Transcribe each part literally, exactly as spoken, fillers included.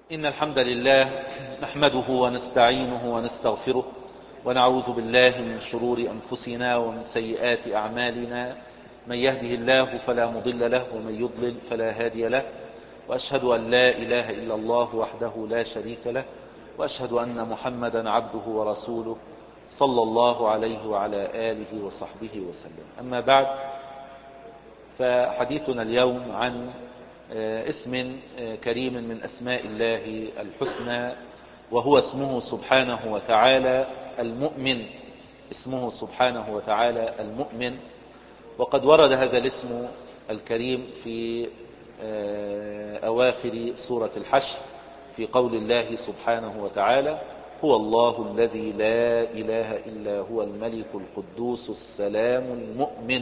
إن الحمد لله نحمده ونستعينه ونستغفره ونعوذ بالله من شرور أنفسنا ومن سيئات أعمالنا. من يهده الله فلا مضل له ومن يضلل فلا هادي له، وأشهد أن لا إله إلا الله وحده لا شريك له، وأشهد أن محمدا عبده ورسوله صلى الله عليه وعلى آله وصحبه وسلم. أما بعد، فحديثنا اليوم عن اسم كريم من أسماء الله الحسنى، وهو اسمه سبحانه وتعالى المؤمن. اسمه سبحانه وتعالى المؤمن، وقد ورد هذا الاسم الكريم في أواخر سورة الحشر في قول الله سبحانه وتعالى: هو الله الذي لا إله إلا هو الملك القدوس السلام المؤمن.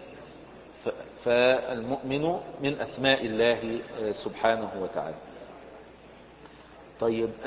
فالمؤمن من أسماء الله سبحانه وتعالى. طيب،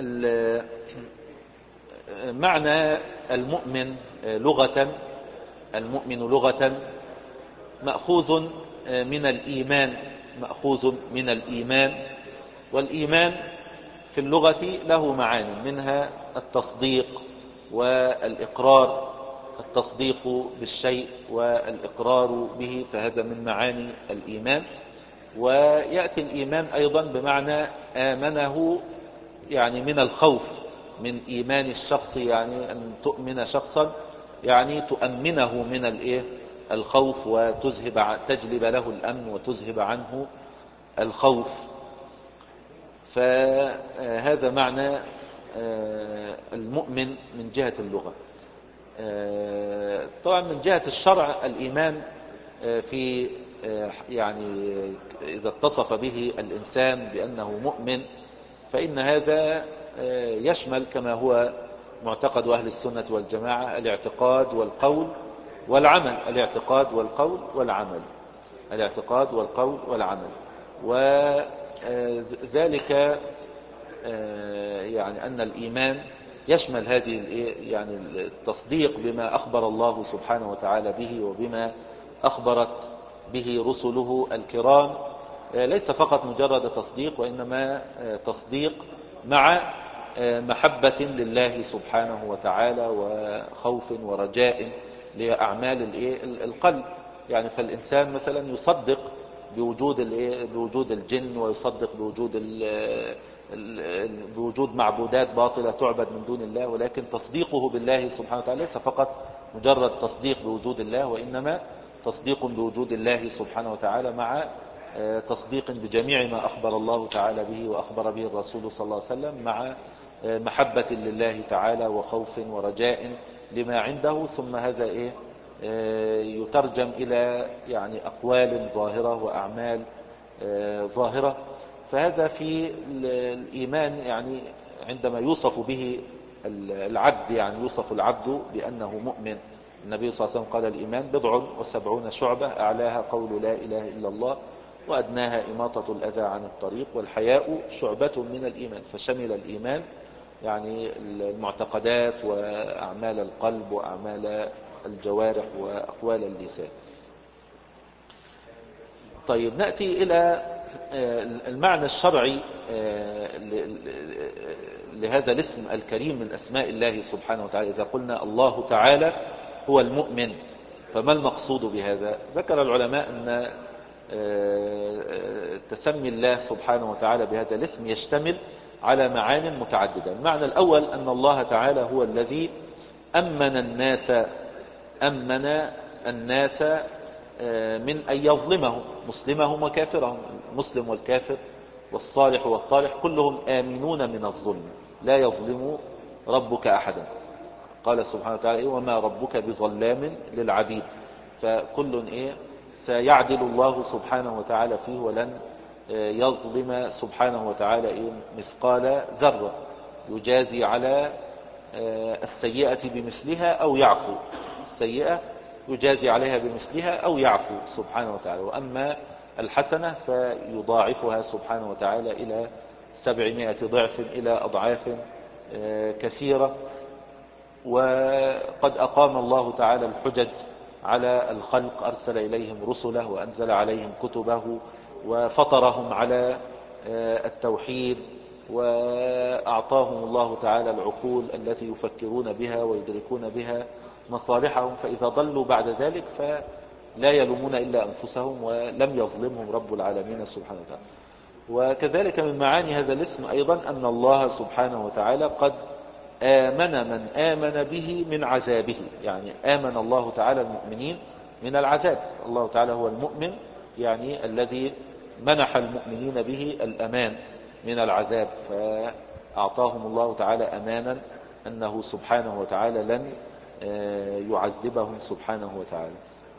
معنى المؤمن لغة، المؤمن لغة مأخوذ من الإيمان، مأخوذ من الإيمان، والإيمان في اللغة له معاني، منها التصديق والإقرار، التصديق بالشيء والإقرار به، فهذا من معاني الإيمان. ويأتي الإيمان أيضا بمعنى آمنه، يعني من الخوف، من إيمان الشخص، يعني أن تؤمن شخصا يعني تؤمنه من الإيه الخوف، وتذهب تجلب له الأمن وتذهب عنه الخوف. فهذا معنى المؤمن من جهة اللغة. طبعا من جهة الشرع الإيمان في يعني إذا اتصف به الإنسان بأنه مؤمن، فإن هذا يشمل كما هو معتقد أهل السنة والجماعة الاعتقاد والقول والعمل، الاعتقاد والقول والعمل، الاعتقاد والقول والعمل. وذلك يعني أن الإيمان يشمل هذه يعني التصديق بما أخبر الله سبحانه وتعالى به، وبما أخبرت به رسله الكرام. ليس فقط مجرد تصديق، وإنما تصديق مع محبة لله سبحانه وتعالى وخوف ورجاء لأعمال القلب. يعني فالإنسان مثلا يصدق بوجود بوجود الجن، ويصدق بوجود بوجود معبودات باطلة تعبد من دون الله، ولكن تصديقه بالله سبحانه وتعالى ليس فقط مجرد تصديق بوجود الله، وإنما تصديق بوجود الله سبحانه وتعالى مع تصديق بجميع ما أخبر الله تعالى به وأخبر به الرسول صلى الله عليه وسلم، مع محبة لله تعالى وخوف ورجاء لما عنده. ثم هذا إيه يترجم إلى يعني أقوال ظاهرة وأعمال ظاهرة. فهذا في الإيمان، يعني عندما يوصف به العبد، يعني يوصف العبد بأنه مؤمن. النبي صلى الله عليه وسلم قال: الإيمان بضع وسبعون شعبة، أعلاها قول لا إله إلا الله، وأدناها إماطة الأذى عن الطريق، والحياء شعبة من الإيمان. فشمل الإيمان يعني المعتقدات وأعمال القلب وأعمال الجوارح وأقوال اللسان. طيب، نأتي إلى المعنى الشرعي لهذا الاسم الكريم من أسماء الله سبحانه وتعالى. إذا قلنا الله تعالى هو المؤمن، فما المقصود بهذا؟ ذكر العلماء أن تسمي الله سبحانه وتعالى بهذا الاسم يشتمل على معان متعددة. المعنى الأول أن الله تعالى هو الذي أمن الناس أمن الناس من أن يظلمهم، مسلمهم وكافرهم، المسلم والكافر والصالح والطالح كلهم آمنون من الظلم، لا يظلم ربك أحدا. قال سبحانه وتعالى: وما ربك بظلام للعبيد. فكل إيه سيعدل الله سبحانه وتعالى فيه، ولن يظلم سبحانه وتعالى إيه مثقال ذرة، يجازي على السيئة بمثلها أو يعفو، السيئة يجازي عليها بمثلها أو يعفو سبحانه وتعالى. وأما الحسنة فيضاعفها سبحانه وتعالى إلى سبعمائة ضعف، إلى أضعاف كثيرة. وقد أقام الله تعالى الحجج على الخلق، أرسل إليهم رسله وأنزل عليهم كتبه، وفطرهم على التوحيد وأعطاهم الله تعالى العقول التي يفكرون بها ويدركون بها مصالحهم، فإذا ضلوا بعد ذلك فلا يلومون إلا أنفسهم ولم يظلمهم رب العالمين سبحانه وتعالى. وكذلك من معاني هذا الاسم أيضا أن الله سبحانه وتعالى قد آمن من آمن به من عذابه، يعني آمن الله تعالى المؤمنين من العذاب. الله تعالى هو المؤمن، يعني الذي منح المؤمنين به الأمان من العذاب، فأعطاهم الله تعالى أمانا أنه سبحانه وتعالى لن يعذبهم سبحانه وتعالى.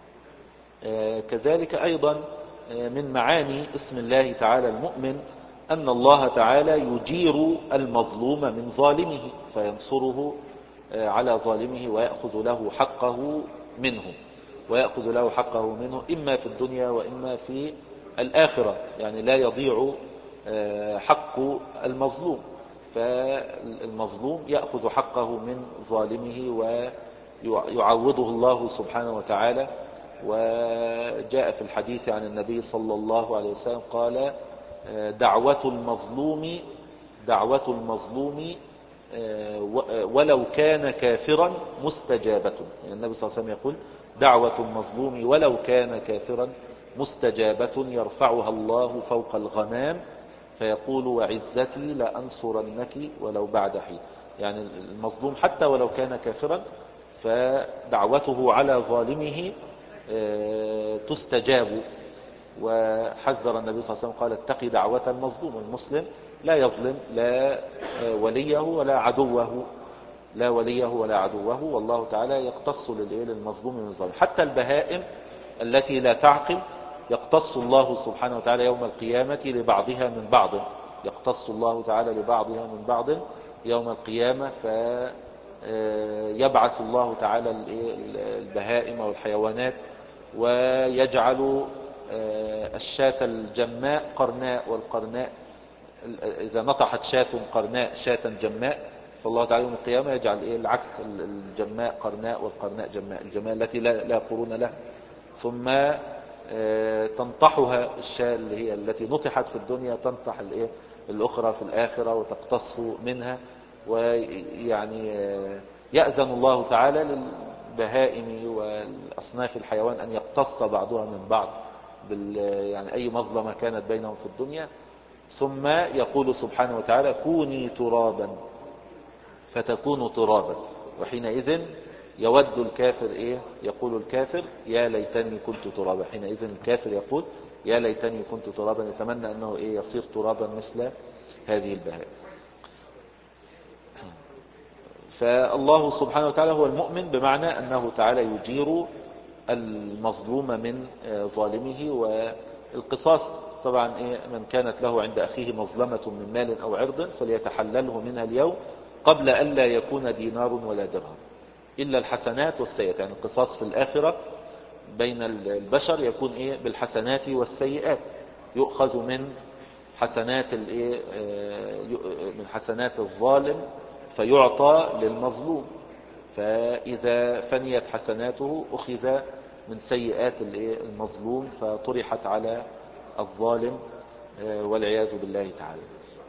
كذلك أيضا من معاني اسم الله تعالى المؤمن أن الله تعالى يجير المظلوم من ظالمه، فينصره على ظالمه ويأخذ له حقه منه ويأخذ له حقه منه إما في الدنيا وإما في الآخرة، يعني لا يضيع حق المظلوم، فالمظلوم يأخذ حقه من ظالمه ويعوضه الله سبحانه وتعالى. وجاء في الحديث عن النبي صلى الله عليه وسلم قال دعوة المظلوم دعوة المظلوم ولو كان كافرا مستجابة، يعني النبي صلى الله عليه وسلم يقول دعوة المظلوم ولو كان كافرا مستجابة يرفعها الله فوق الغمام فيقول وعزتي لأنصرنك ولو بعد حين. يعني المظلوم حتى ولو كان كافرا فدعوته على ظالمه تستجاب. وحذر النبي صلى الله عليه وسلم قال اتقي دعوة المظلوم. المسلم لا يظلم لا وليه ولا عدوه لا وليه ولا عدوه والله تعالى يقتص للمظلوم من الظالم. حتى البهائم التي لا تعقل يقتص الله سبحانه وتعالى يوم القيامة لبعضها من بعض، يقتص الله تعالى لبعضها من بعض يوم القيامة، فيبعث الله تعالى البهائم والحيوانات ويجعل الشاة الجماء قرناء، والقرناء إذا نطحت شاة قرناء شاة جماء، فالله تعالى يوم القيامة يجعل إيه العكس، الجماء قرناء والقرناء جماء، الجماء التي لا, لا قرون لها، ثم تنطحها الشاة اللي هي التي نطحت في الدنيا تنطح الإيه الأخرى في الآخرة وتقتص منها. ويعني يأذن الله تعالى للبهائم والأصناف الحيوان أن يقتص بعضها من بعض بال يعني أي مظلمة كانت بينهم في الدنيا، ثم يقول سبحانه وتعالى كوني ترابا فتكون ترابا، وحينئذ يود الكافر إيه يقول الكافر يا ليتني كنت ترابا، حينئذ الكافر يقول يا ليتني كنت ترابا، يتمنى أنه إيه يصير ترابا مثل هذه البهائم. فالله سبحانه وتعالى هو المؤمن بمعنى أنه تعالى يجير المظلوم من ظالمه. والقصاص طبعا إيه من كانت له عند أخيه مظلمة من مال أو عرض فليتحلله منها اليوم قبل أن لا يكون دينار ولا درهم إلا الحسنات والسيئات. يعني القصاص في الآخرة بين البشر يكون إيه بالحسنات والسيئات، يؤخذ من حسنات الإيه من حسنات الظالم فيعطى للمظلوم، فإذا فنيت حسناته أخذ من سيئات المظلوم فطرحت على الظالم والعياذ بالله تعالى.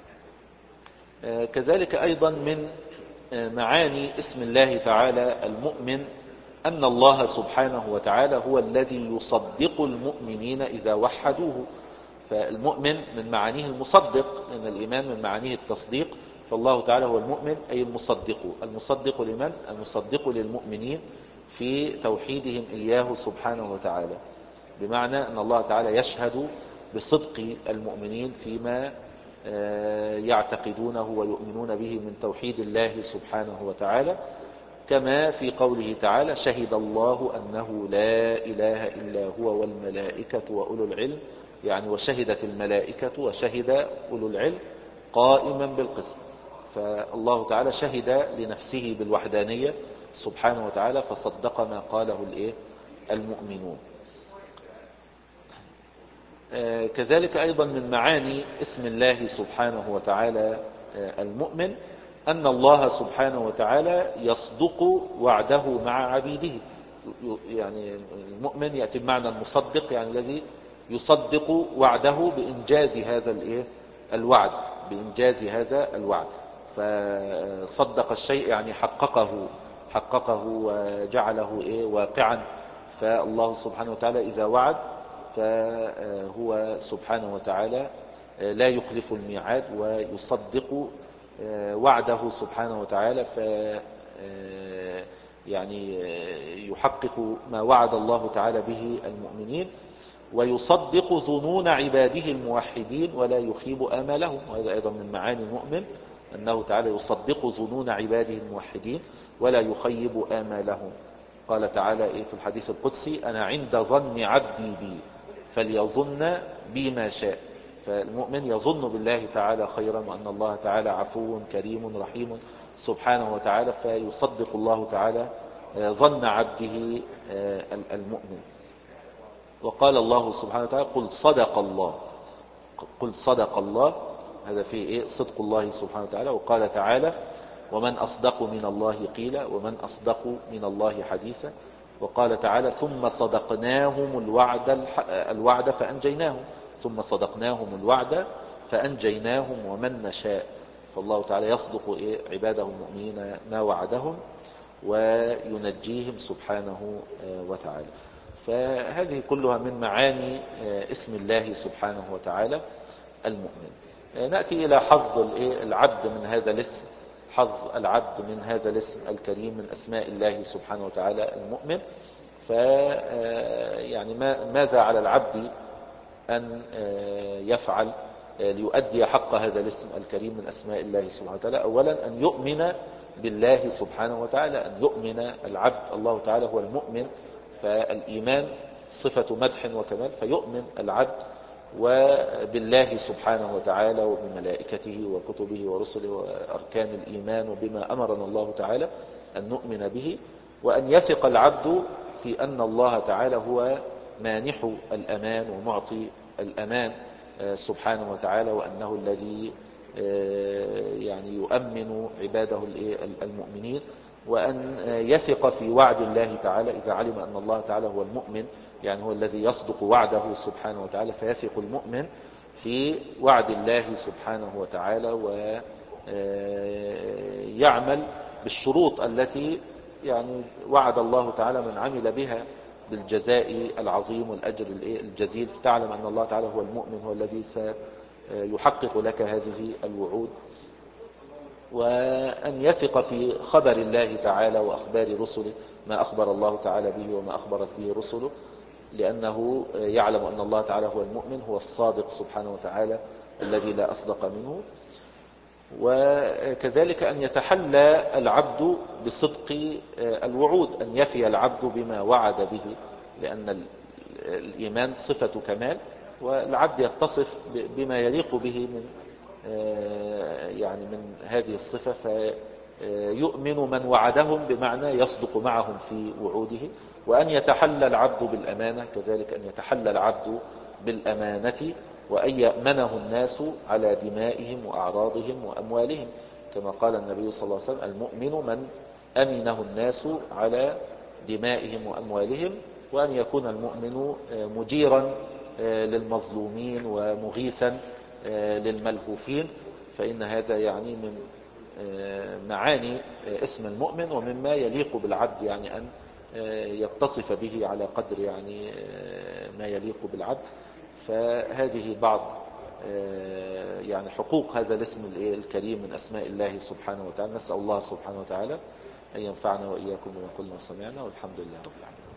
كذلك أيضا من معاني اسم الله تعالى المؤمن أن الله سبحانه وتعالى هو الذي يصدق المؤمنين إذا وحدوه. فالمؤمن من معانيه المصدق، لأن الإيمان من معانيه التصديق، فالله تعالى هو المؤمن أي المصدق. المصدق لمن؟ المصدق للمؤمنين في توحيدهم إياه سبحانه وتعالى، بمعنى أن الله تعالى يشهد بصدق المؤمنين فيما يعتقدونه ويؤمنون به من توحيد الله سبحانه وتعالى، كما في قوله تعالى شهد الله أنه لا إله إلا هو والملائكة وأولو العلم، يعني وشهدت الملائكة وشهد أولو العلم قائما بالقسط. فالله تعالى شهد لنفسه بالوحدانية سبحانه وتعالى فصدق ما قاله الايه المؤمنون. كذلك أيضا من معاني اسم الله سبحانه وتعالى المؤمن أن الله سبحانه وتعالى يصدق وعده مع عبيده. يعني المؤمن يأتي بمعنى المصدق، يعني الذي يصدق وعده بإنجاز هذا الايه الوعد، بإنجاز هذا الوعد. فصدق الشيء يعني حققه حققه وجعله إيه واقعا. فالله سبحانه وتعالى إذا وعد فهو سبحانه وتعالى لا يخلف الميعاد ويصدق وعده سبحانه وتعالى، ف يعني يحقق ما وعد الله تعالى به المؤمنين، ويصدق ظنون عباده الموحدين ولا يخيب آمالهم. وهذا أيضا من معاني المؤمن، أنه تعالى يصدق ظنون عباده الموحدين ولا يخيب آمالهم. قال تعالى في الحديث القدسي: أنا عند ظن عبدي بي فليظن بي ما شاء. فالمؤمن يظن بالله تعالى خيرا، وأن الله تعالى عفو كريم رحيم سبحانه وتعالى، فيصدق الله تعالى ظن عبده المؤمن. وقال الله سبحانه وتعالى: قل صدق الله قل صدق الله هذا فيه إيه؟ صدق الله سبحانه وتعالى. وقال تعالى: ومن أصدق من الله قيلا ومن أصدق من الله حديثا. وقال تعالى: ثم صدقناهم الوعد الوعد فأنجيناهم ثم صدقناهم الوعد فأنجيناهم ومن نشاء. فالله تعالى يصدق إيه؟ عباده المؤمنين ما وعدهم وينجيهم سبحانه وتعالى. فهذه كلها من معاني اسم الله سبحانه وتعالى المؤمن. نأتي إلى حظ العبد من هذا الاسم حظ العبد من هذا الاسم الكريم من أسماء الله سبحانه وتعالى المؤمن. ف يعني ماذا على العبد أن يفعل ليؤدي حق هذا الاسم الكريم من أسماء الله سبحانه وتعالى؟ أولا أن يؤمن بالله سبحانه وتعالى، أن يؤمن العبد. الله تعالى هو المؤمن، فالإيمان صفة مدح وكمال، فيؤمن العبد وبالله سبحانه وتعالى وبملائكته وكتبه ورسله وأركان الإيمان وبما أمرنا الله تعالى أن نؤمن به. وأن يثق العبد في أن الله تعالى هو مانح الأمان ومعطي الأمان سبحانه وتعالى، وأنه الذي يعني يؤمن عباده المؤمنين. وأن يثق في وعد الله تعالى إذا علم أن الله تعالى هو المؤمن، يعني هو الذي يصدق وعده سبحانه وتعالى، فيثق المؤمن في وعد الله سبحانه وتعالى ويعمل بالشروط التي يعني وعد الله تعالى من عمل بها بالجزاء العظيم والأجر الجزيل. تعلم أن الله تعالى هو المؤمن، هو الذي سيحقق لك هذه الوعود. وأن يثق في خبر الله تعالى وأخبار رسله، ما أخبر الله تعالى به وما أخبرت به رسله، لأنه يعلم أن الله تعالى هو المؤمن، هو الصادق سبحانه وتعالى الذي لا أصدق منه. وكذلك أن يتحلى العبد بصدق الوعود، أن يفي العبد بما وعد به، لأن الإيمان صفة كمال، والعبد يتصف بما يليق به من يعني من هذه الصفة، فيؤمن من وعدهم بمعنى يصدق معهم في وعوده. وأن يتحلى العبد بالأمانة، كذلك أن يتحلى العبد بالأمانة، وأن يأمنه الناس على دمائهم وأعراضهم وأموالهم، كما قال النبي صلى الله عليه وسلم: المؤمن من أمنه الناس على دمائهم وأموالهم. وأن يكون المؤمن مجيرا للمظلومين ومغيثا للملهوفين، فإن هذا يعني من معاني اسم المؤمن ومما يليق بالعبد، يعني أن يتصف به على قدر يعني ما يليق بالعبد. فهذه بعض يعني حقوق هذا الاسم الكريم من أسماء الله سبحانه وتعالى. نسأل الله سبحانه وتعالى أن ينفعنا وإياكم بما قلنا وسمعنا، والحمد لله رب العالمين.